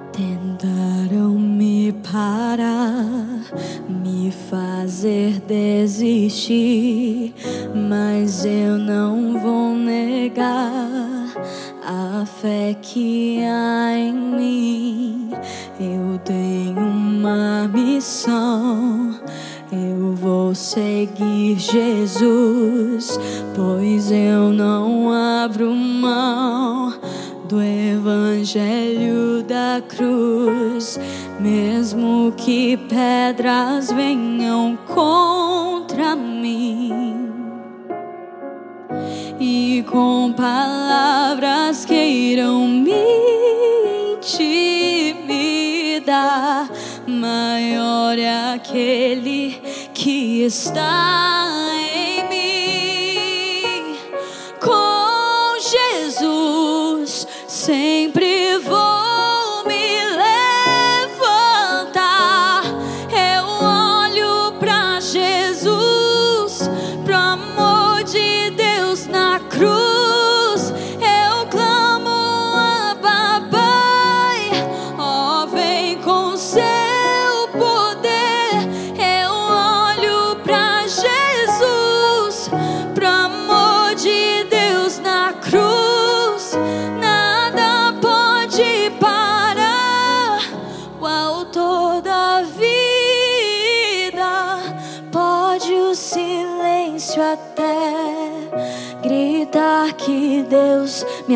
Tentaram me parar, me fazer desistir, mas eu não vou negar a fé que há em mim. Eu tenho uma missão, eu vou seguir Jesus, pois eu não abro mão do evangelho da cruz. Mesmo que pedras venham contra mim e com palavras queiram me intimidar, maior é aquele que está em mim. Com Jesus sempre vou me levantar. Eu olho pra Jesus, pro amor de Deus na cruz. Eu clamo a Papai, ó, vem com seu poder. Eu olho pra Jesus, pro amor de Deus na cruz. Nada pode parar o autor da vida. Pode o silêncio até gritar que Deus me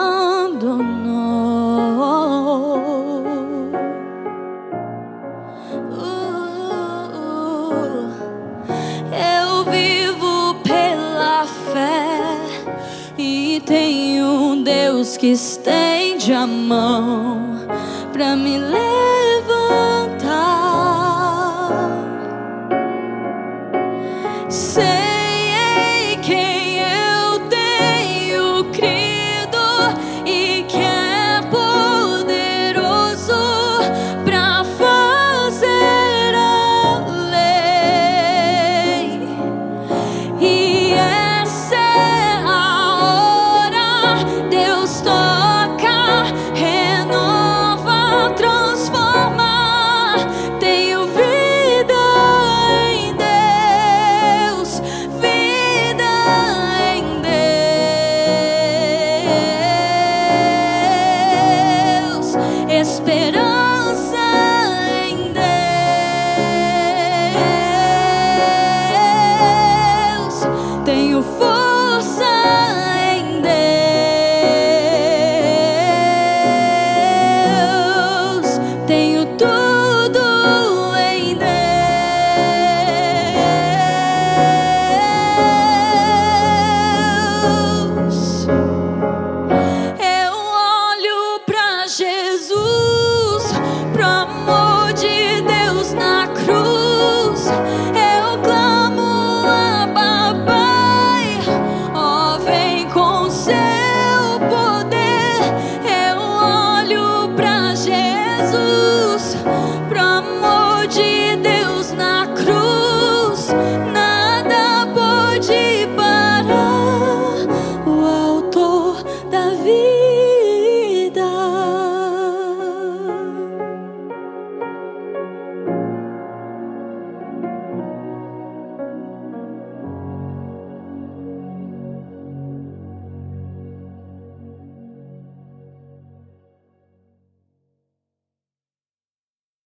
abandonou. Eu vivo pela fé e tenho um Deus que estende a mão pra me levantar. Sei em quem eu tenho crido e que é poderoso pra fazer além. E essa é a hora. Deus toca, renova, transforma. Tenho vida em Deus, vida em Deus, esperança